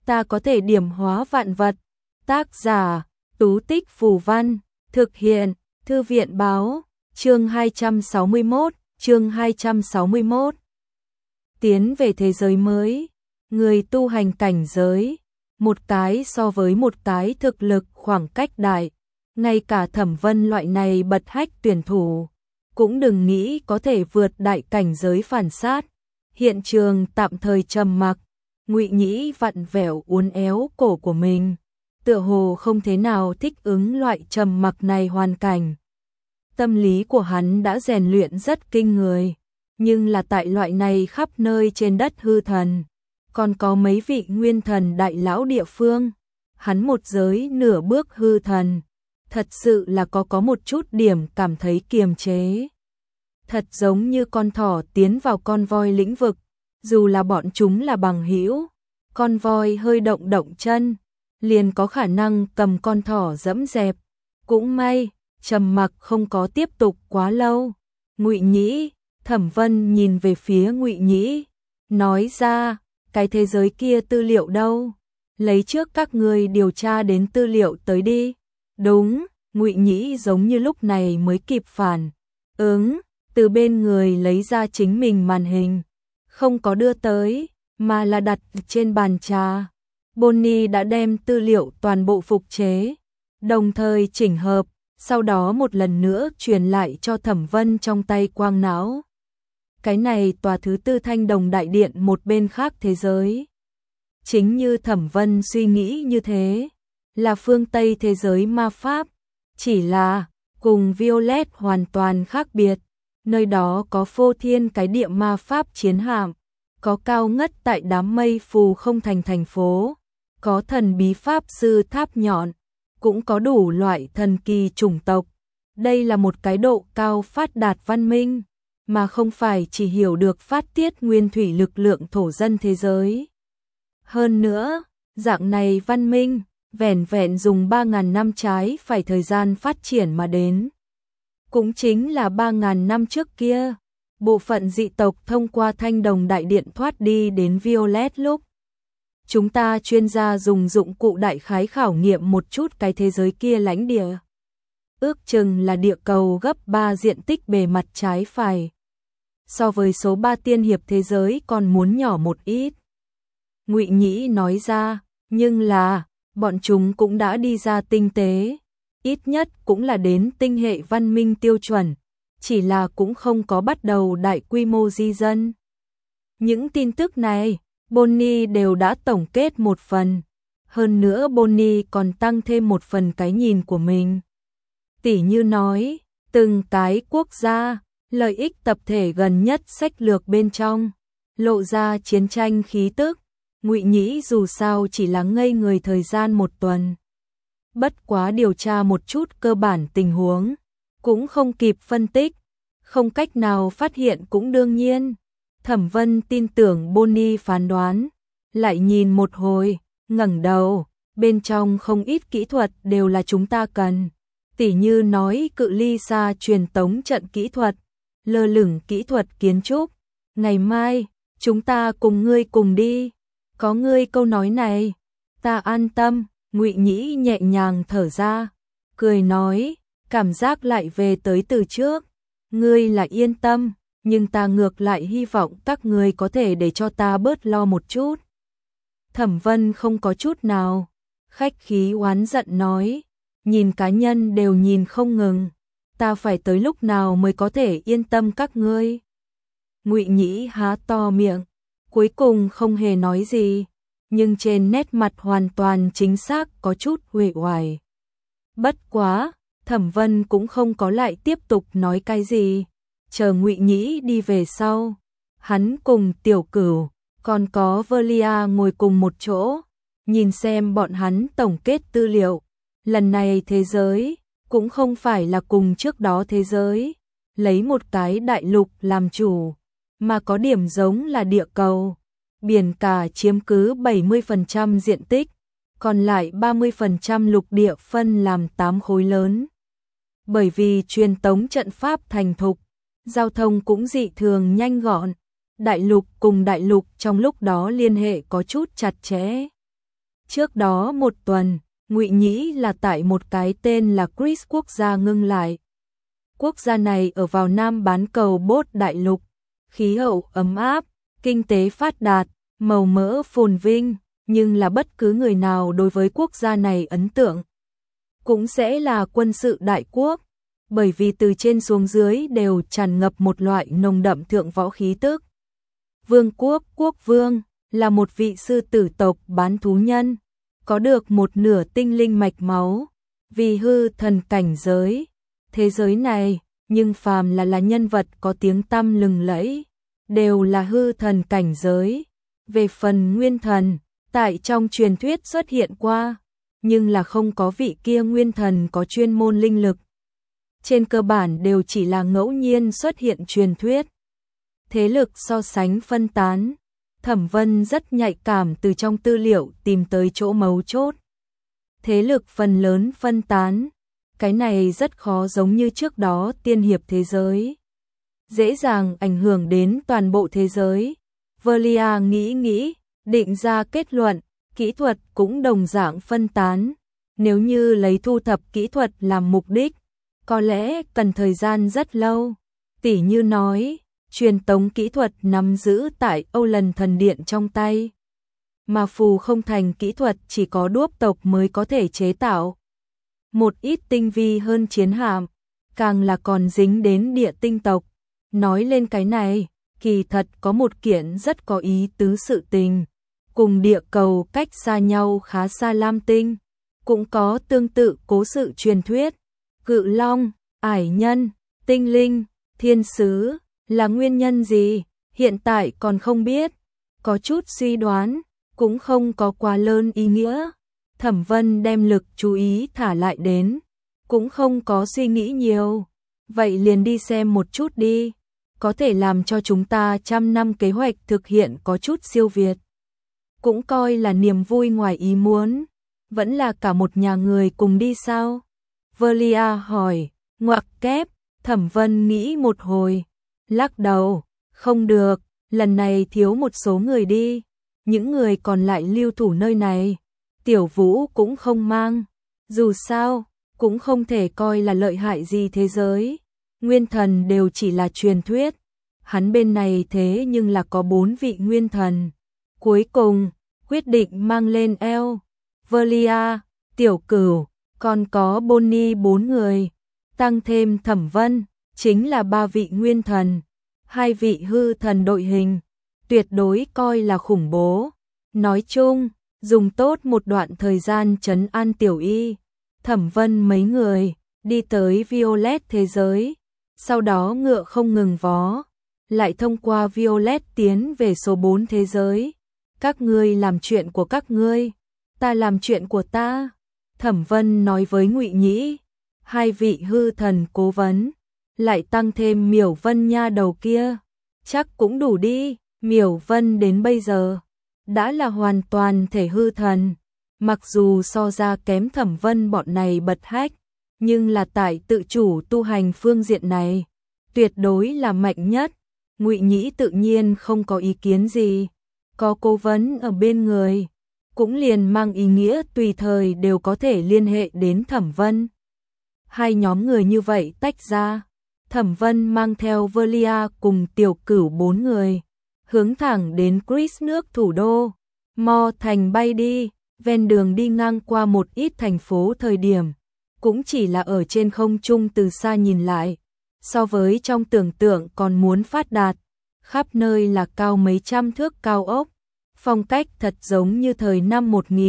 ta có thể điểm hóa vạn vật. Tác giả, Tú Tích Phù Văn, thực hiện, Thư viện Báo, chương 261. Tiến về thế giới mới, người tu hành cảnh giới, một cái so với một cái thực lực khoảng cách đại, ngay cả Thẩm Vân loại này bật hách tuyển thủ, cũng đừng nghĩ có thể vượt đại cảnh giới phản sát. Hiện trường tạm thời trầm mặc, Ngụy Nhĩ vặn vẹo uốn éo cổ của mình, tựa hồ không thế nào thích ứng loại trầm mặc này hoàn cảnh. Tâm lý của hắn đã rèn luyện rất kinh người, nhưng là tại loại này khắp nơi trên đất hư thần, còn có mấy vị nguyên thần đại lão địa phương, hắn một giới nửa bước hư thần, thật sự là có một chút điểm cảm thấy kiềm chế. Thật giống như con thỏ tiến vào con voi lĩnh vực, dù là bọn chúng là bằng hữu, con voi hơi động động chân, liền có khả năng cầm con thỏ dẫm dẹp. Cũng may, trầm mặc không có tiếp tục quá lâu. Ngụy Nhĩ, Thẩm Vân nhìn về phía Ngụy Nhĩ, nói ra, cái thế giới kia tư liệu đâu? Lấy trước các người điều tra đến tư liệu tới đi. Đúng, Ngụy Nhĩ giống như lúc này mới kịp phản ứng, từ bên người lấy ra chính mình màn hình, không có đưa tới, mà là đặt trên bàn trà. Bonnie đã đem tư liệu toàn bộ phục chế, đồng thời chỉnh hợp, sau đó một lần nữa truyền lại cho Thẩm Vân trong tay quang não. Cái này tòa thứ tư Thanh Đồng Đại Điện một bên khác thế giới. Chính như Thẩm Vân suy nghĩ như thế, là phương Tây thế giới ma pháp, chỉ là cùng Violet hoàn toàn khác biệt. Nơi đó có phô thiên cái địa ma pháp chiến hạm, có cao ngất tại đám mây phù không thành phố, có thần bí pháp sư tháp nhọn, cũng có đủ loại thần kỳ chủng tộc. Đây là một cái độ cao phát đạt văn minh, mà không phải chỉ hiểu được phát tiết nguyên thủy lực lượng thổ dân thế giới. Hơn nữa, dạng này văn minh, vẻn vẹn dùng 3.000 năm trái phải thời gian phát triển mà đến. Cũng chính là 3.000 năm trước kia, bộ phận dị tộc thông qua Thanh Đồng Đại Điện thoát đi đến Violet lúc. Chúng ta chuyên gia dùng dụng cụ đại khái khảo nghiệm một chút cái thế giới kia lãnh địa. Ước chừng là địa cầu gấp 3 diện tích bề mặt trái phải. So với số 3 tiên hiệp thế giới còn muốn nhỏ một ít. Ngụy Nhĩ nói ra, nhưng là, bọn chúng cũng đã đi ra tinh tế. Ít nhất cũng là đến tinh hệ văn minh tiêu chuẩn, chỉ là cũng không có bắt đầu đại quy mô di dân. Những tin tức này, Bonnie đều đã tổng kết một phần. Hơn nữa Bonnie còn tăng thêm một phần cái nhìn của mình. Tỉ như nói, từng cái quốc gia, lợi ích tập thể gần nhất sách lược bên trong, lộ ra chiến tranh khí tức. Ngụy Nhĩ dù sao chỉ là ngây người thời gian một tuần. Bất quá điều tra một chút cơ bản tình huống, cũng không kịp phân tích, không cách nào phát hiện cũng đương nhiên. Thẩm Vân tin tưởng Bonnie phán đoán, lại nhìn một hồi, ngẩng đầu, bên trong không ít kỹ thuật đều là chúng ta cần. Tỉ như nói cự ly xa truyền tống trận kỹ thuật, lơ lửng kỹ thuật kiến trúc. Ngày mai, chúng ta cùng ngươi cùng đi. Có ngươi câu nói này, ta an tâm. Ngụy Nhĩ nhẹ nhàng thở ra, cười nói, cảm giác lại về tới từ trước. Ngươi là yên tâm, nhưng ta ngược lại hy vọng các ngươi có thể để cho ta bớt lo một chút. Thẩm Vân không có chút nào khách khí oán giận nói, nhìn cá nhân đều nhìn không ngừng, ta phải tới lúc nào mới có thể yên tâm các ngươi. Ngụy Nhĩ há to miệng, cuối cùng không hề nói gì, nhưng trên nét mặt hoàn toàn chính xác có chút uể oải. Bất quá, Thẩm Vân cũng không có lại tiếp tục nói cái gì, chờ Ngụy Nhĩ đi về sau, hắn cùng Tiểu Cửu, còn có Velia ngồi cùng một chỗ, nhìn xem bọn hắn tổng kết tư liệu. Lần này thế giới cũng không phải là cùng trước đó thế giới, lấy một cái đại lục làm chủ, mà có điểm giống là địa cầu. Biển cả chiếm cứ 70% diện tích, còn lại 30% lục địa phân làm 8 khối lớn. Bởi vì truyền tống trận pháp thành thục, giao thông cũng dị thường nhanh gọn, đại lục cùng đại lục trong lúc đó liên hệ có chút chặt chẽ. Trước đó một tuần, Ngụy Nhĩ là tại một cái tên là Chris quốc gia ngưng lại. Quốc gia này ở vào Nam bán cầu Bốt Đại Lục, khí hậu ấm áp, kinh tế phát đạt, màu mỡ phồn vinh, nhưng là bất cứ người nào đối với quốc gia này ấn tượng cũng sẽ là quân sự đại quốc, bởi vì từ trên xuống dưới đều tràn ngập một loại nồng đậm thượng võ khí tức. Vương quốc, quốc vương, là một vị sư tử tộc bán thú nhân, có được một nửa tinh linh mạch máu, vì hư thần cảnh giới. Thế giới này, nhưng phàm là nhân vật có tiếng tăm lừng lẫy, đều là hư thần cảnh giới. Về phần nguyên thần, tại trong truyền thuyết xuất hiện qua, nhưng là không có vị kia nguyên thần có chuyên môn linh lực. Trên cơ bản đều chỉ là ngẫu nhiên xuất hiện truyền thuyết. Thế lực so sánh phân tán, Thẩm Vân rất nhạy cảm từ trong tư liệu tìm tới chỗ mấu chốt. Thế lực phần lớn phân tán, cái này rất khó giống như trước đó tiên hiệp thế giới. Dễ dàng ảnh hưởng đến toàn bộ thế giới. Velia nghĩ, định ra kết luận, kỹ thuật cũng đồng dạng phân tán. Nếu như lấy thu thập kỹ thuật làm mục đích, có lẽ cần thời gian rất lâu. Tỉ như nói, truyền tống kỹ thuật nắm giữ tại Âu Lần Thần Điện trong tay. Mà phù không thành kỹ thuật chỉ có đuốc tộc mới có thể chế tạo. Một ít tinh vi hơn chiến hạm, càng là còn dính đến địa tinh tộc. Nói lên cái này, kỳ thật có một kiện rất có ý tứ sự tình. Cùng địa cầu cách xa nhau khá xa Lam Tinh, cũng có tương tự cố sự truyền thuyết. Cự long, ải nhân, tinh linh, thiên sứ, là nguyên nhân gì? Hiện tại còn không biết, có chút suy đoán, cũng không có quá lớn ý nghĩa. Thẩm Vân đem lực chú ý thả lại đến, cũng không có suy nghĩ nhiều. Vậy liền đi xem một chút đi, có thể làm cho chúng ta 100 năm kế hoạch thực hiện có chút siêu việt. Cũng coi là niềm vui ngoài ý muốn, vẫn là cả một nhà người cùng đi sao? Velia hỏi, ngoặc kép, Thẩm Vân nghĩ một hồi, lắc đầu, không được, lần này thiếu một số người đi, những người còn lại lưu thủ nơi này. Tiểu Vũ cũng không mang, dù sao, cũng không thể coi là lợi hại gì thế giới. Nguyên thần đều chỉ là truyền thuyết, hắn bên này thế nhưng là có 4 vị nguyên thần. Cuối cùng, quyết định mang lên eo, Velia, Tiểu Cửu, còn có Bonnie 4 người, tăng thêm Thẩm Vân, chính là 3 vị nguyên thần, 2 vị hư thần đội hình, tuyệt đối coi là khủng bố. Nói chung, dùng tốt một đoạn thời gian trấn an Tiểu Y, Thẩm Vân mấy người, đi tới Violet thế giới, sau đó ngựa không ngừng vó, lại thông qua Violet tiến về số 4 thế giới. Các ngươi làm chuyện của các ngươi, ta làm chuyện của ta. Thẩm Vân nói với Ngụy Nhĩ, 2 vị hư thần cố vấn, lại tăng thêm Miểu Vân nha đầu kia, chắc cũng đủ đi. Miểu Vân đến bây giờ đã là hoàn toàn thể hư thần, mặc dù so ra kém Thẩm Vân bọn này bật hách, nhưng là tại tự chủ tu hành phương diện này, tuyệt đối là mạnh nhất. Ngụy Nhĩ tự nhiên không có ý kiến gì, có cố vấn ở bên người, cũng liền mang ý nghĩa tùy thời đều có thể liên hệ đến Thẩm Vân. Hai nhóm người như vậy tách ra, Thẩm Vân mang theo Velia cùng Tiểu Cửu 4 người, hướng thẳng đến Chris nước thủ đô, Mo Thành bay đi. Ven đường đi ngang qua một ít thành phố thời điểm, cũng chỉ là ở trên không trung từ xa nhìn lại, so với trong tưởng tượng còn muốn phát đạt, khắp nơi là cao mấy trăm thước cao ốc, phong cách thật giống như thời năm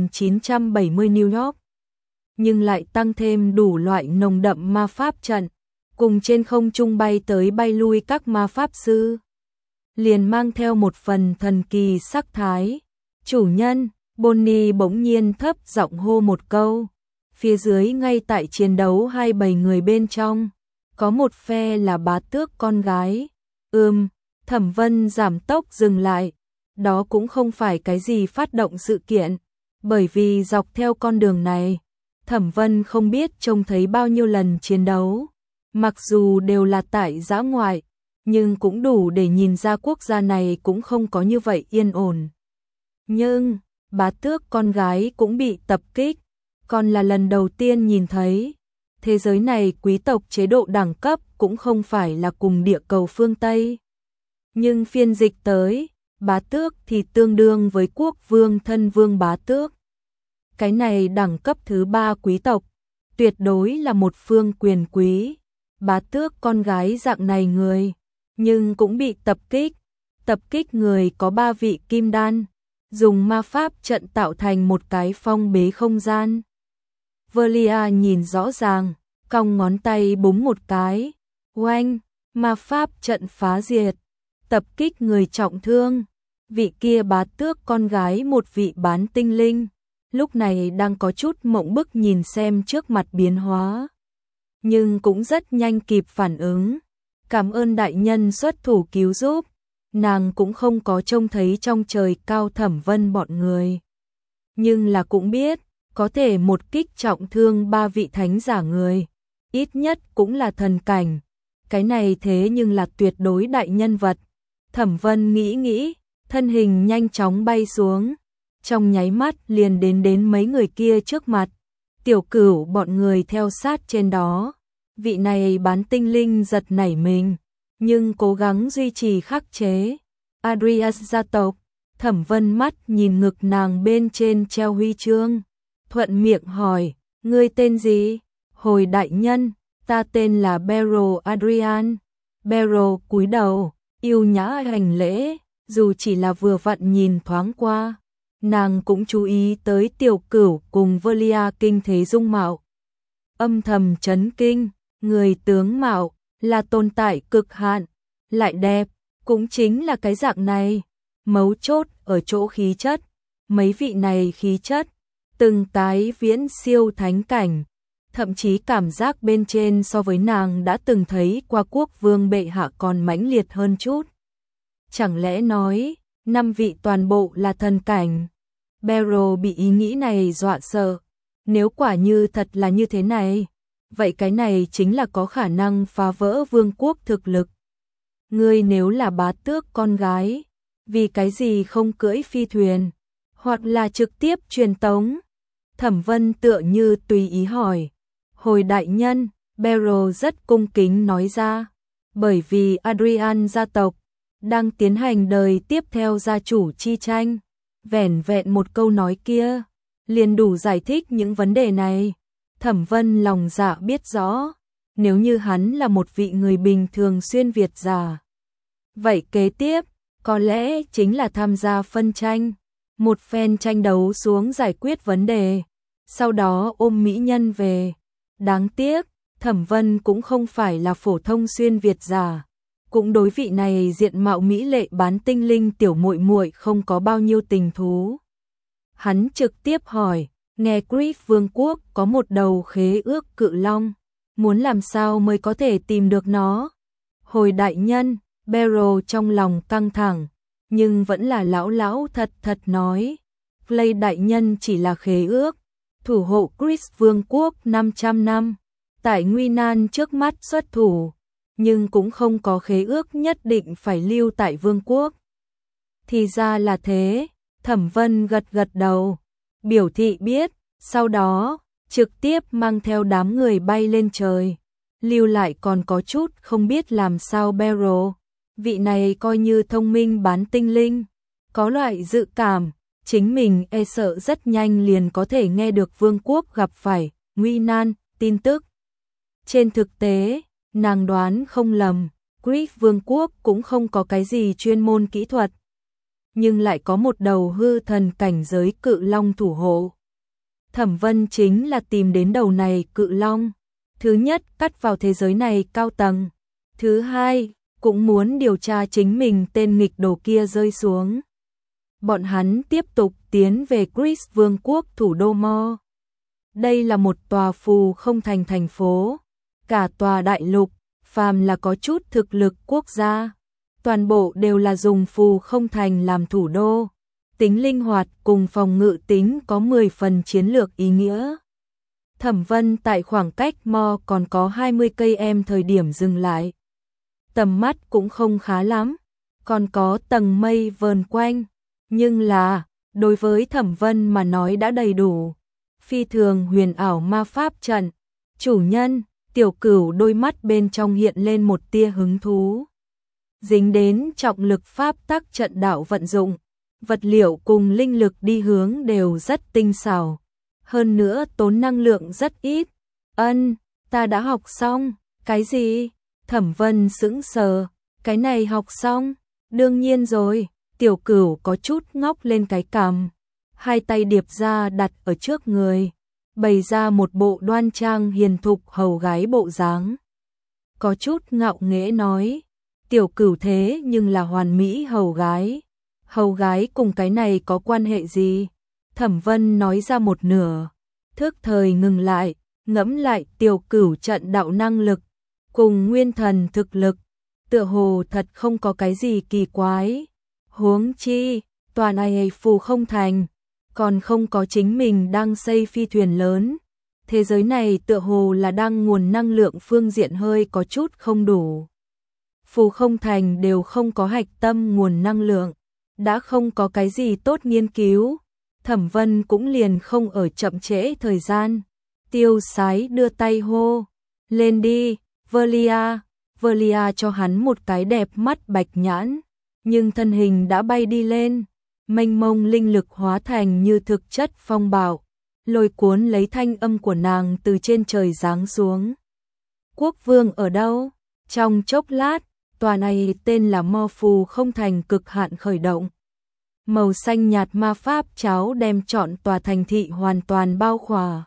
1970 New York, nhưng lại tăng thêm đủ loại nồng đậm ma pháp trận, cùng trên không trung bay tới bay lui các ma pháp sư, liền mang theo một phần thần kỳ sắc thái. Chủ nhân, Bonnie bỗng nhiên thấp giọng hô một câu. Phía dưới ngay tại chiến đấu 27 người bên trong, có một phe là bá tước con gái. Thẩm Vân giảm tốc dừng lại. Đó cũng không phải cái gì phát động sự kiện, bởi vì dọc theo con đường này, Thẩm Vân không biết trông thấy bao nhiêu lần chiến đấu. Mặc dù đều là tại dã ngoại, nhưng cũng đủ để nhìn ra quốc gia này cũng không có như vậy yên ổn. Nhưng bá tước con gái cũng bị tập kích, còn là lần đầu tiên nhìn thấy. Thế giới này quý tộc chế độ đẳng cấp cũng không phải là cùng địa cầu phương Tây. Nhưng phiên dịch tới, bá tước thì tương đương với quốc vương thân vương bá tước. Cái này đẳng cấp thứ 3 quý tộc, tuyệt đối là một phương quyền quý. Bá tước con gái dạng này người, nhưng cũng bị tập kích. Tập kích người có 3 vị kim đan, dùng ma pháp trận tạo thành một cái phong bế không gian. Velia nhìn rõ ràng, cong ngón tay búng một cái, oanh, ma pháp trận phá diệt, tập kích người trọng thương. Vị kia bá tước con gái một vị bán tinh linh, lúc này đang có chút mộng bức nhìn xem trước mặt biến hóa. Nhưng cũng rất nhanh kịp phản ứng, cảm ơn đại nhân xuất thủ cứu giúp. Nàng cũng không có trông thấy trong trời cao Thẩm Vân bọn người. Nhưng là cũng biết, có thể một kích trọng thương 3 vị thánh giả người, ít nhất cũng là thần cảnh. Cái này thế nhưng là tuyệt đối đại nhân vật. Thẩm Vân nghĩ, thân hình nhanh chóng bay xuống, trong nháy mắt liền đến mấy người kia trước mặt. Tiểu Cửu bọn người theo sát trên đó. Vị này bán tinh linh giật nảy mình, nhưng cố gắng duy trì khắc chế. Adrias gia tộc, Thẩm Vân mắt nhìn ngực nàng bên trên treo huy chương, thuận miệng hỏi, ngươi tên gì? Hồi đại nhân, ta tên là Beryl Adrian. Beryl cúi đầu, yêu nhã hành lễ, dù chỉ là vừa vặn nhìn thoáng qua, nàng cũng chú ý tới Tiểu Cửu cùng Velia kinh thế dung mạo. Âm thầm chấn kinh, người tướng mạo là tồn tại cực hạn, lại đẹp, cũng chính là cái dạng này. Mấu chốt ở chỗ khí chất, mấy vị này khí chất, từng tái viễn siêu thánh cảnh, thậm chí cảm giác bên trên so với nàng đã từng thấy qua quốc vương bệ hạ còn mãnh liệt hơn chút. Chẳng lẽ nói, 5 vị toàn bộ là thần cảnh? Beryl bị ý nghĩ này dọa sợ, nếu quả như thật là như thế này, vậy cái này chính là có khả năng phá vỡ vương quốc thực lực. Ngươi nếu là bá tước con gái, vì cái gì không cưỡi phi thuyền, hoặc là trực tiếp truyền tống? Thẩm Vân tựa như tùy ý hỏi. Hồi đại nhân, Beryl rất cung kính nói ra, bởi vì Adrian gia tộc đang tiến hành đời tiếp theo gia chủ chi tranh. Vẻn vẹn một câu nói kia, liền đủ giải thích những vấn đề này. Thẩm Vân lòng dạ biết rõ, nếu như hắn là một vị người bình thường xuyên Việt giả, vậy kế tiếp, có lẽ chính là tham gia phân tranh, một phen tranh đấu xuống giải quyết vấn đề, sau đó ôm mỹ nhân về. Đáng tiếc, Thẩm Vân cũng không phải là phổ thông xuyên Việt giả, cũng đối vị này diện mạo mỹ lệ bán tinh linh tiểu muội muội không có bao nhiêu tình thú. Hắn trực tiếp hỏi, nghe Griff Vương quốc có một đầu khế ước cự long, muốn làm sao mới có thể tìm được nó? Hồi đại nhân, Beryl trong lòng căng thẳng, nhưng vẫn là lão thật nói, Clay đại nhân chỉ là khế ước, thủ hộ Griff Vương quốc 500 năm, tại nguy nan trước mắt xuất thủ, nhưng cũng không có khế ước nhất định phải lưu tại vương quốc. Thì ra là thế, Thẩm Vân gật đầu, biểu thị biết, sau đó, trực tiếp mang theo đám người bay lên trời. Lưu lại còn có chút không biết làm sao Beryl, vị này coi như thông minh bán tinh linh, có loại dự cảm, chính mình e sợ rất nhanh liền có thể nghe được vương quốc gặp phải nguy nan tin tức. Trên thực tế, nàng đoán không lầm, Griff Vương quốc cũng không có cái gì chuyên môn kỹ thuật, nhưng lại có một đầu hư thần cảnh giới cự long thủ hộ. Thẩm Vân chính là tìm đến đầu này cự long, thứ nhất cắt vào thế giới này cao tầng, thứ hai cũng muốn điều tra chính mình tên nghịch đồ kia rơi xuống. Bọn hắn tiếp tục tiến về Griff Vương quốc thủ đô Mo. Đây là một tòa phù không thành thành phố, cả tòa đại lục, phàm là có chút thực lực quốc gia, toàn bộ đều là dùng phù không thành làm thủ đô. Tính linh hoạt cùng phòng ngự tính có 10 phần chiến lược ý nghĩa. Thẩm Vân tại khoảng cách Mo còn có 20 km thời điểm dừng lại. Tầm mắt cũng không khá lắm, còn có tầng mây vờn quanh, nhưng là đối với Thẩm Vân mà nói đã đầy đủ. Phi thường huyền ảo ma pháp trận, chủ nhân, Tiểu Cửu đôi mắt bên trong hiện lên một tia hứng thú. Dính đến trọng lực pháp tắc trận đạo vận dụng, vật liệu cùng linh lực đi hướng đều rất tinh xảo, hơn nữa tốn năng lượng rất ít. Ta đã học xong. Cái gì? Thẩm Vân sững sờ, cái này học xong? Đương nhiên rồi. Tiểu Cửu có chút ngóc lên cái cằm, hai tay điệp ra đặt ở trước người, bày ra một bộ đoan trang hiền thục hầu gái bộ dáng. Có chút ngạo nghễ nói, Tiểu Cửu thế nhưng là hoàn mỹ hầu gái. Hầu gái cùng cái này có quan hệ gì? Thẩm Vân nói ra một nửa, thức thời ngừng lại, ngẫm lại Tiểu Cửu trận đạo năng lực cùng nguyên thần thực lực, tựa hồ thật không có cái gì kỳ quái. Huống chi, tòa này phù không thành, còn không có chính mình đang xây phi thuyền lớn. Thế giới này tựa hồ là đang nguồn năng lượng phương diện hơi có chút không đủ. Phù không thành đều không có hạch tâm nguồn năng lượng, đã không có cái gì tốt nghiên cứu. Thẩm Vân cũng liền không ở chậm trễ thời gian. Tiêu Sái đưa tay hô, lên đi, Velia. Velia cho hắn một cái đẹp mắt bạch nhãn, nhưng thân hình đã bay đi lên, mênh mông linh lực hóa thành như thực chất phong bạo, lôi cuốn lấy thanh âm của nàng từ trên trời giáng xuống. Quốc vương ở đâu? Trong chốc lát, tòa này tên là Mo Phù không thành cực hạn khởi động. Màu xanh nhạt ma pháp cháo đem trọn tòa thành thị hoàn toàn bao khỏa.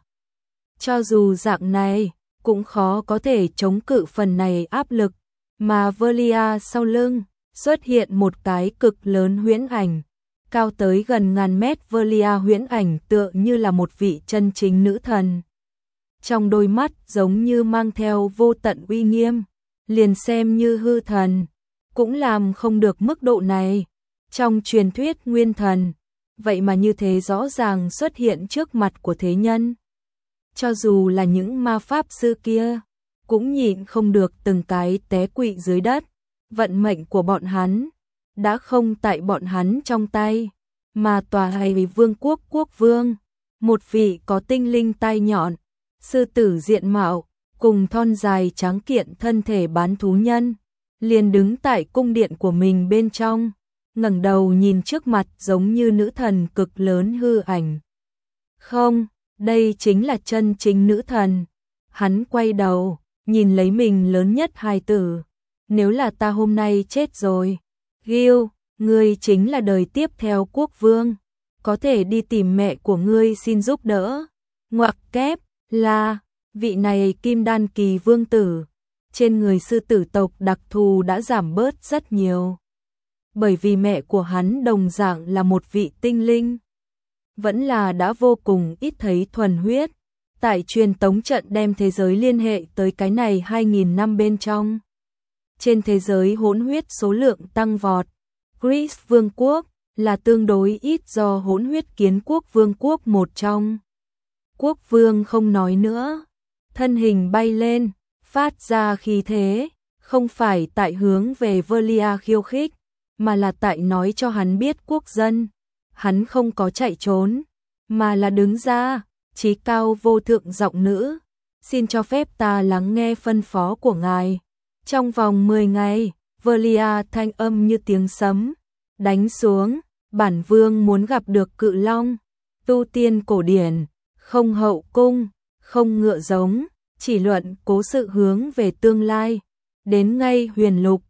Cho dù dạng này, cũng khó có thể chống cự phần này áp lực, mà Velia sau lưng xuất hiện một cái cực lớn huyễn ảnh, cao tới gần ngàn mét. Velia huyễn ảnh tựa như là một vị chân chính nữ thần. Trong đôi mắt giống như mang theo vô tận uy nghiêm, liền xem như hư thần, cũng làm không được mức độ này. Trong truyền thuyết nguyên thần, vậy mà như thế rõ ràng xuất hiện trước mặt của thế nhân. Cho dù là những ma pháp sư kia, cũng nhịn không được từng cái té quỵ dưới đất. Vận mệnh của bọn hắn đã không tại bọn hắn trong tay, mà tòa hay vương quốc quốc vương, một vị có tinh linh tai nhọn, sư tử diện mạo, cùng thon dài tráng kiện thân thể bán thú nhân, liền đứng tại cung điện của mình bên trong, ngẩng đầu nhìn trước mặt giống như nữ thần cực lớn hư ảnh. Không, đây chính là chân chính nữ thần. Hắn quay đầu, nhìn lấy mình lớn nhất hài tử. Nếu là ta hôm nay chết rồi, Gil, ngươi chính là đời tiếp theo quốc vương, có thể đi tìm mẹ của ngươi xin giúp đỡ. Ngoặc kép là, vị này kim đan kỳ vương tử, trên người sư tử tộc đặc thù đã giảm bớt rất nhiều. Bởi vì mẹ của hắn đồng dạng là một vị tinh linh, vẫn là đã vô cùng ít thấy thuần huyết. Tại truyền tống trận đem thế giới liên hệ tới cái này 2000 năm bên trong. Trên thế giới hỗn huyết số lượng tăng vọt. Greece vương quốc là tương đối ít do hỗn huyết kiến quốc vương quốc một trong. Quốc vương không nói nữa, thân hình bay lên, phát ra khí thế, không phải tại hướng về Velia khiêu khích, mà là tại nói cho hắn biết quốc dân. Hắn không có chạy trốn, mà là đứng ra, chí cao vô thượng giọng nữ, xin cho phép ta lắng nghe phân phó của ngài. Trong vòng 10 ngày, Velia thanh âm như tiếng sấm, đánh xuống, bản vương muốn gặp được cự long, tu tiên cổ điển, không hậu cung, không ngựa giống, chỉ luận cố sự hướng về tương lai, đến ngay huyền lục,